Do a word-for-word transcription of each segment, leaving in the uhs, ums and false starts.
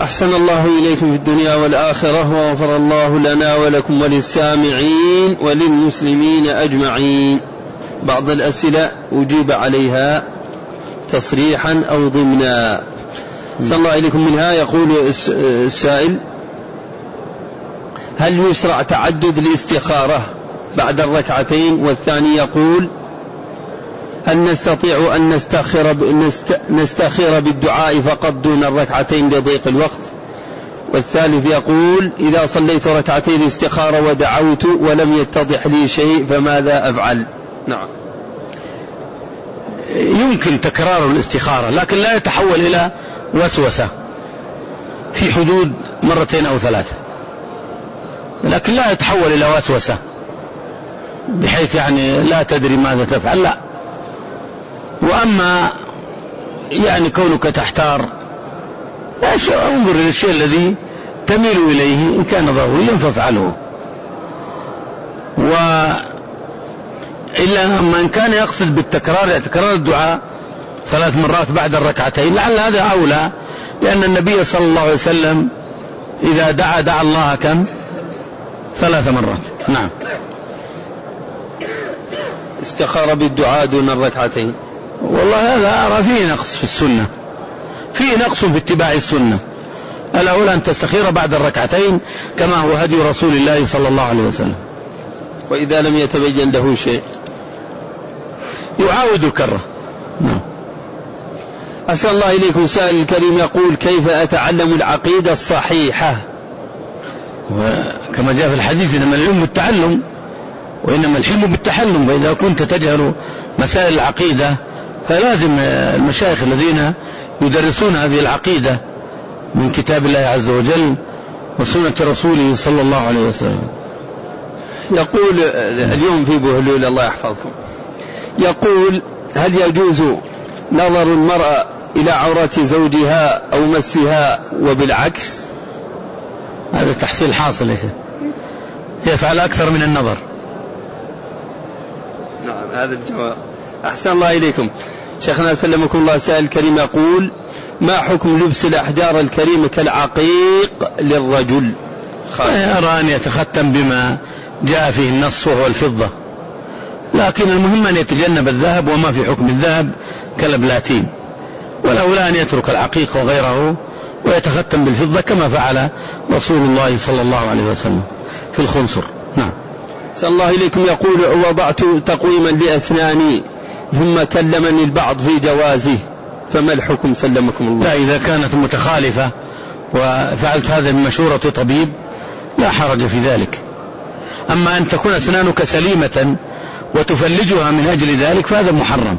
أحسن الله إليكم في الدنيا والآخرة، وغفر الله لنا ولكم وللسامعين وللمسلمين أجمعين. بعض الأسئلة أجيب عليها تصريحا أو ضمنا. أحسن الله إليكم. منها يقول السائل: هل يشرع تعدد الاستخارة بعد الركعتين؟ والثاني يقول: هل نستطيع أن نستخير, نستخير بالدعاء فقط دون الركعتين لضيق الوقت؟ والثالث يقول: إذا صليت ركعتين استخارة ودعوت ولم يتضح لي شيء فماذا أفعل؟ نعم، يمكن تكرار الاستخارة لكن لا يتحول إلى وسوسة في حدود مرتين أو ثلاثة، لكن لا يتحول إلى وسوسة بحيث يعني لا تدري ماذا تفعل، لا. وأما يعني كونك تحتار، انظر إلى الشيء الذي تميل إليه، إن كان ضروريا فافعله، وإلا من كان يقصد بالتكرار يعني تكرار الدعاء ثلاث مرات بعد الركعتين لعل هذا أولى، لأن النبي صلى الله عليه وسلم إذا دعا دعا الله كم؟ ثلاث مرات. نعم. استخار بالدعاء دون الركعتين، والله هذا أرى فيه نقص في السنة، فيه نقص في اتباع السنة. الأولى أن تستخير بعد الركعتين كما هو هدي رسول الله صلى الله عليه وسلم. وإذا لم يتبين له شيء يعاود الكرة. نعم. أسأل الله إليكم. سائل الكريم يقول: كيف أتعلم العقيدة الصحيحة؟ وكما جاء في الحديث: إنما العلم بالتعلم وإنما الحلم بالتحلم. فإذا كنت تجهل مسائل العقيدة فلازم المشايخ الذين يدرسون هذه العقيدة من كتاب الله عز وجل وسنة رسوله صلى الله عليه وسلم. يقول اليوم في بهلول، الله يحفظكم، يقول: هل يجوز نظر المرأة إلى عورة زوجها أو مسها وبالعكس؟ هذا تحصيل حاصل، يفعل أكثر من النظر. نعم، هذا الجواب. أحسن الله إليكم. شيخنا سلمكم الله. سائل الكريم يقول: ما حكم لبس الأحجار الكريمة كالعقيق للرجل؟ أرى أن يتختم بما جاء فيه النص وهو الفضة، لكن المهم أن يتجنب الذهب وما في حكم الذهب كالبلاتين، والأولى أن يترك العقيق وغيره ويتختم بالفضة كما فعل رسول الله صلى الله عليه وسلم في الخنصر. نعم. صلى الله إليكم. يقول: وضعت تقويما لأسناني ثم كلمني البعض في جوازه، فما الحكم سلمكم الله؟ لا، إذا كانت متخالفة وفعلت هذا بمشورة طبيب لا حرج في ذلك. أما أن تكون أسنانك سليمة وتفلجها من أجل ذلك فهذا محرم.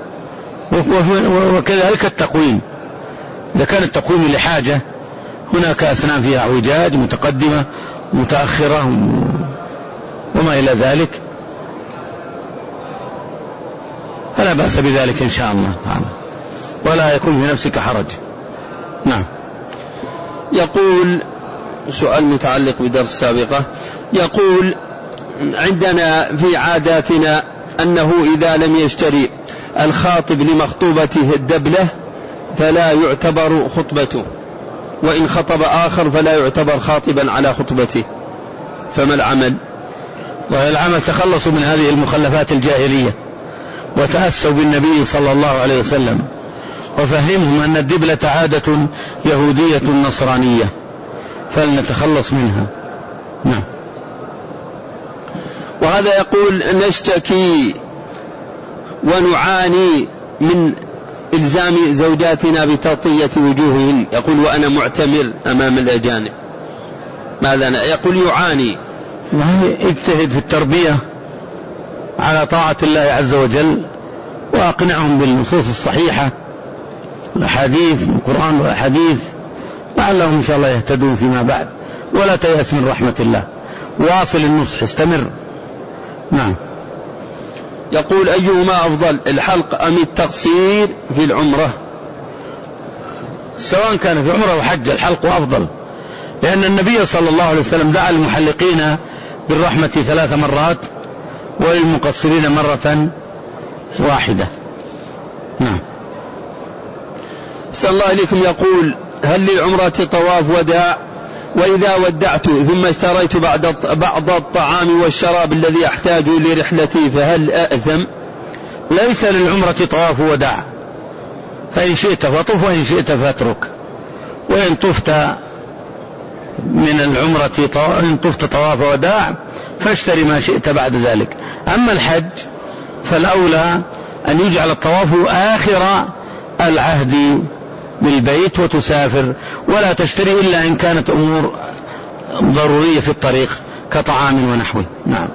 وكذلك التقويم، إذا كان التقويم لحاجة، هناك أسنان فيها اعوجاج، متقدمة متأخرة وما إلى ذلك، فلا بأس بذلك إن شاء الله تعالى، ولا يكون في نفسك حرج. نعم. يقول سؤال متعلق بدرس سابقة، يقول: عندنا في عاداتنا أنه إذا لم يشتري الخاطب لمخطوبته الدبلة فلا يعتبر خطبته، وإن خطب آخر فلا يعتبر خاطبا على خطبته، فما العمل؟ والعمل تخلصوا من هذه المخلفات الجاهلية وتأسوا بالنبي صلى الله عليه وسلم وفهمهم أن الدبلة عادة يهودية نصرانية فلنتخلص منها. نعم. وهذا يقول: نشتكي ونعاني من إلزام زوجاتنا بتغطية وجوههن، يقول وأنا معتمر أمام الأجانب، ماذا يقول؟ يعاني. اجتهد في التربية على طاعة الله عز وجل وأقنعهم بالنصوص الصحيحة، الأحاديث من القرآن والأحاديث، لعلهم إن شاء الله يهتدون فيما بعد، ولا تيأس من رحمة الله، واصل النصح، استمر. نعم. يقول: أيهما أفضل، الحلق أم التقصير في العمرة؟ سواء كان في عمرة وحج الحلق أفضل، لأن النبي صلى الله عليه وسلم دعا المحلقين بالرحمة ثلاث مرات وللمقصرين مرة واحدة. نعم. صلى الله عليكم. يقول: هل للعمرة طواف وداع؟ وإذا ودعت ثم اشتريت بعد بعض الطعام والشراب الذي أحتاج لرحلتي فهل أأثم؟ ليس للعمرة طواف وداع، فإن شئت فطف وإن شئت فاترك. وإن طفت من العمرة إن طفت طواف وداع فاشتري ما شئت بعد ذلك. أما الحج فالأولى أن يجعل الطواف آخر العهد بالبيت وتسافر، ولا تشتري إلا إن كانت أمور ضرورية في الطريق كطعام ونحوه. نعم.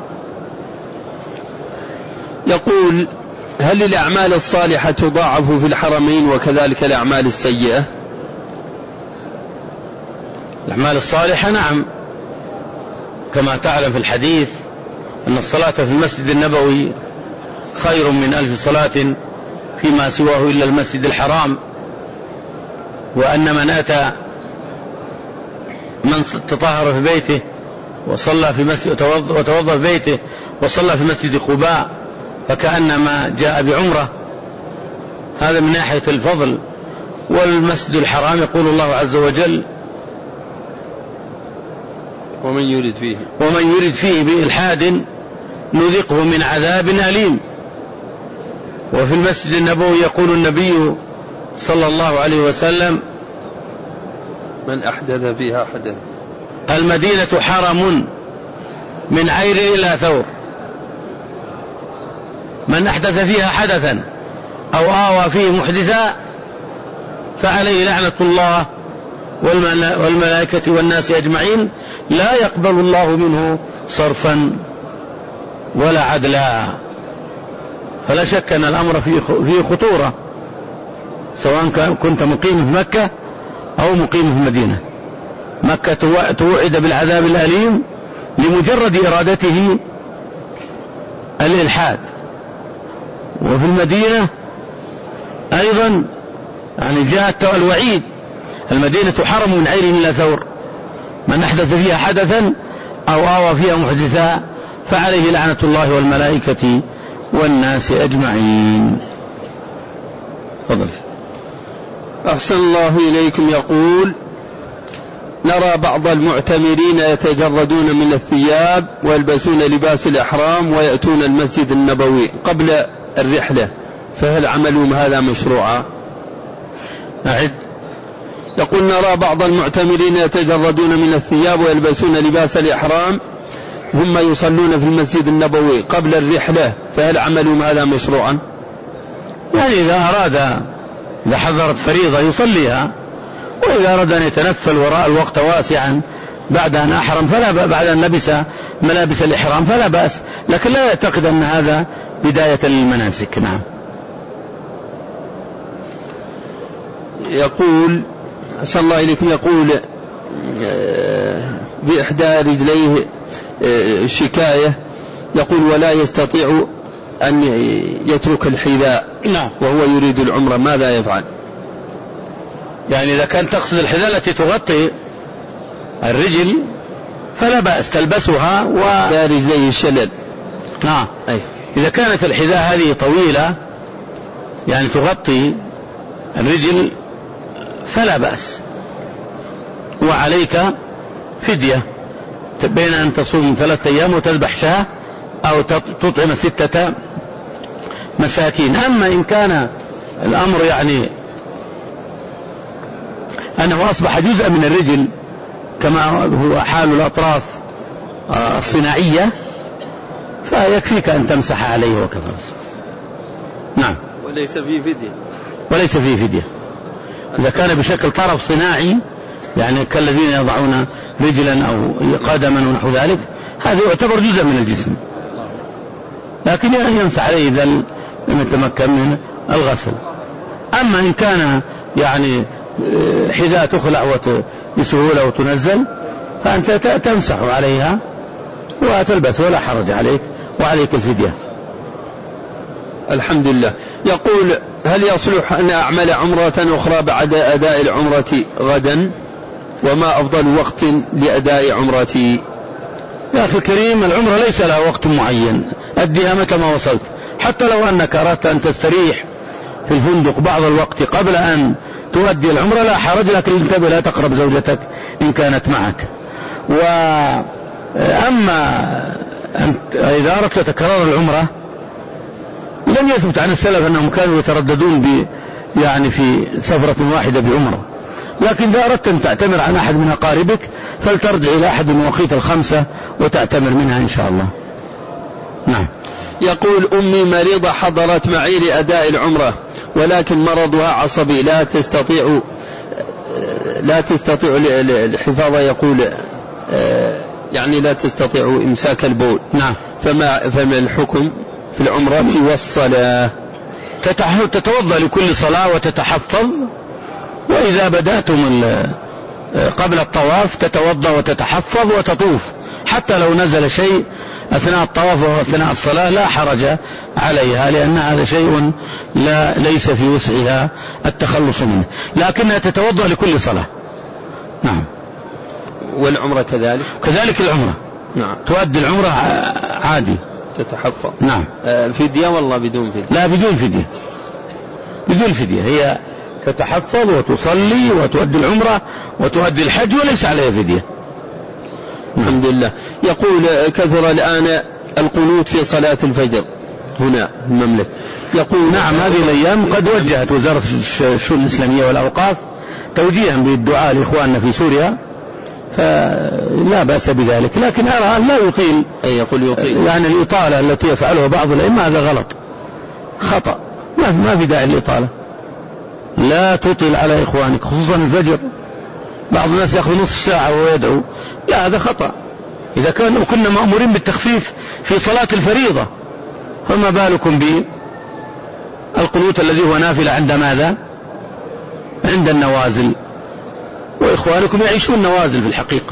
يقول: هل الأعمال الصالحة تضاعف في الحرمين وكذلك الأعمال السيئة؟ الأعمال الصالحة نعم، كما تعلم في الحديث أن الصلاة في المسجد النبوي خير من ألف صلاة فيما سواه إلا المسجد الحرام، وأن من أتى من تطهر في بيته وصلى في مسجد وتوضأ في بيته وصلى في مسجد قباء فكأنما جاء بعمرة. هذا من ناحية الفضل. والمسجد الحرام يقول الله عز وجل: ومن يرد فيه ومن يرد فيه بإلحاد نذقه من عذاب أليم. وفي المسجد النبوي يقول النبي صلى الله عليه وسلم: من أحدث فيها حدث. المدينة حرم من عير إلى ثور، من أحدث فيها حدثا أو آوى فيه محدثا فعليه لعنة الله والملائكة والناس أجمعين، لا يقبل الله منه صرفا ولا عدلا. فلا شك أن الأمر فيه خطورة، سواء كنت مقيم في مكة أو مقيم في المدينة. مكة توعد بالعذاب الأليم لمجرد إرادته الإلحاد، وفي المدينة أيضا يعني جاء الوعيد: المدينة حرم من عير إلى ثور، من أحدث فيها حدثا أو آوى فيها محدثا فعليه لعنة الله والملائكة والناس أجمعين. تفضل. أحسن الله إليكم. يقول: نرى بعض المعتمرين يتجردون من الثياب ويلبسون لباس الإحرام ويأتون المسجد النبوي قبل الرحلة، فهل عملهم هذا مشروعا؟ أعد. يقول: نرى بعض المعتمرين يتجردون من الثياب ويلبسون لباس الإحرام ثم يصلون في المسجد النبوي قبل الرحلة، فهل عملهم هذا مشروعا؟ يعني إذا أراد، إذا حضرت فريضة يصليها، وإذا أراد أن يتنفل وراء الوقت واسعا بعد أن أحرم فلا بعد أن لبس ملابس الإحرام فلا بأس، لكن لا يعتقد أن هذا بداية للمناسك. نعم. يقول: أسأل الله إليكم، يقول بإحدى رجليه شكاية، يقول: ولا يستطيع أن يترك الحذاء نعم. وهو يريد العمرة، ماذا يفعل؟ يعني إذا كان تقصد الحذاء التي تغطي الرجل فلا بأس تلبسها و رجليه الشلل. نعم. أي. إذا كانت الحذاء هذه طويلة يعني تغطي الرجل فلا بأس، وعليك فدية بين أن تصوم ثلاثة أيام وتذبح شاة أو تطعم ستة مساكين. أما إن كان الأمر يعني أنه أصبح جزء من الرجل كما هو حال الأطراف الصناعية فيكفيك أن تمسح عليه وكفى. نعم. وليس فيه فدية. وليس فيه فدية إذا كان بشكل طرف صناعي، يعني كالذين يضعون رجلا أو قدما ونحو ذلك، هذا يعتبر جزء من الجسم، لكن ينسى عليه إذا لم يتمكن من الغسل. أما إن كان يعني حذاء تخلع بسهولة وتنزل فأنت تمسح عليها وتلبس ولا حرج عليك، وعليك الفدية. الحمد لله. يقول: هل يصلح أن أعمل عمرة أخرى بعد أداء العمرة غدا؟ وما أفضل وقت لأداء عمرتي؟ يا أخي الكريم، العمرة ليس لها وقت معين، أديها متى ما وصلت، حتى لو أنك أردت أن تستريح في الفندق بعض الوقت قبل أن تؤدي العمرة لا حرج، لكن انتبه لا تقرب زوجتك إن كانت معك. وأما إذا أردت تكرار العمرة لم يثبت عن السلف أنهم كانوا يترددون ب يعني في سفرة واحدة بعمرة، لكن إذا أردت أن تعتمر عن أحد من أقاربك فلترجع إلى أحد المواقيت الخمسة وتعتمر منها إن شاء الله. نعم. يقول أمي مريضة حضرت معي لأداء العمرة، ولكن مرضها عصبي لا تستطيع لا تستطيع الحفاظ، يقول يعني لا تستطيع إمساك البول. نعم. فما فما الحكم في العمرة والصلاة؟ تتوضأ لكل صلاة وتتحفظ، وإذا بدأتم قبل الطواف تتوضأ وتتحفظ وتطوف، حتى لو نزل شيء أثناء الطواف وأثناء الصلاة لا حرج عليها، لأن هذا شيء لا ليس في وسعها التخلص منه، لكنها تتوضأ لكل صلاة. نعم. والعمرة كذلك؟ كذلك العمرة. نعم. تؤدي العمرة عادي. تتحفظ. نعم. فدية والله بدون فدية؟ لا بدون فدية، بدون فدية، هي تتحفظ وتصلي وتؤدي العمرة وتؤدي الحج وليس عليها فدية. الحمد لله. يقول كثر الآن القنوت في صلاة الفجر هنا المملكة. يقول نعم هذه الأيام قد وجهت وزارة الشؤون الإسلامية والأوقاف توجيها بالدعاء لإخواننا في سوريا، فلا بأس بذلك، لكن أرى لا يطيل. أي يقول يطيل، يعني الإطالة التي يفعلها بعض الأئمة هذا غلط خطأ، ما في داعي للإطالة، لا تطيل على إخوانك خصوصا الفجر، بعض الناس يأخذ نصف ساعة وهو يدعو، لا هذا خطأ. إذا كان كنا مأمورين بالتخفيف في صلاة الفريضة فما بالكم بالقنوت الذي هو نافلة عند ماذا؟ عند النوازل. وإخوانكم يعيشون نوازل في الحقيقة،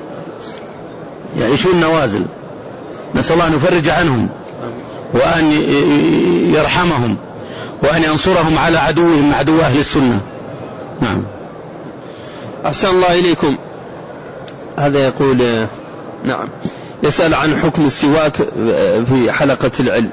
يعيشون نوازل، نسأل الله أن يفرج عنهم وأن يرحمهم وأن ينصرهم على عدوهم عدو أهل السنة. نعم. أحسن الله إليكم. هذا يقول نعم يسأل عن حكم السواك في حلقة العلم.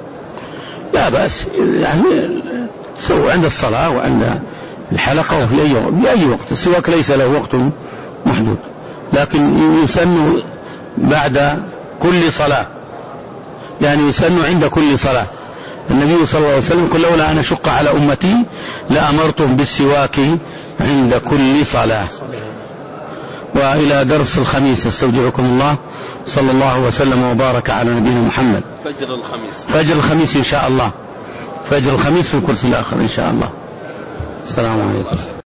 لا بأس، يعني سووا عند الصلاة وعند الحلقة وفي أي بأي وقت، السواك ليس له وقت محدود، لكن يسن بعد كل صلاة، يعني يسن عند كل صلاة. النبي صلى الله عليه وسلم قال لولا أن أشق على أمتي لأمرتهم بالسواك عند كل صلاة. وإلى درس الخميس استودعكم الله، صلى الله وسلم وبارك على نبينا محمد. فجر الخميس فجر الخميس إن شاء الله، فجر الخميس في الكرسي الآخر إن شاء الله. السلام عليكم.